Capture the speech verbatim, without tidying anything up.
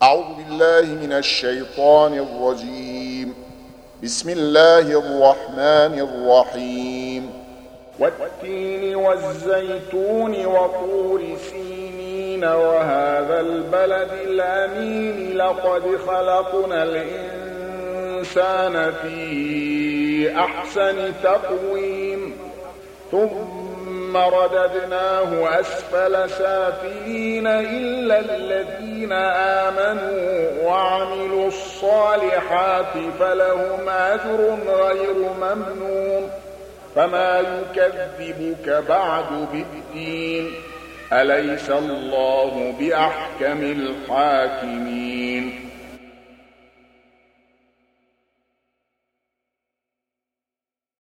أعوذ بالله من الشيطان الرجيم. بسم الله الرحمن الرحيم. والتين والزيتون وطور سينين وهذا البلد الأمين لقد خلقنا الإنسان في أحسن تقويم ثم رددناه أسفل سافلين إلا الذين آمنوا وعملوا الصالحات فلهم أجر غير ممنون. فما يكذبك بعد بالدين أليس الله بأحكم الحاكمين.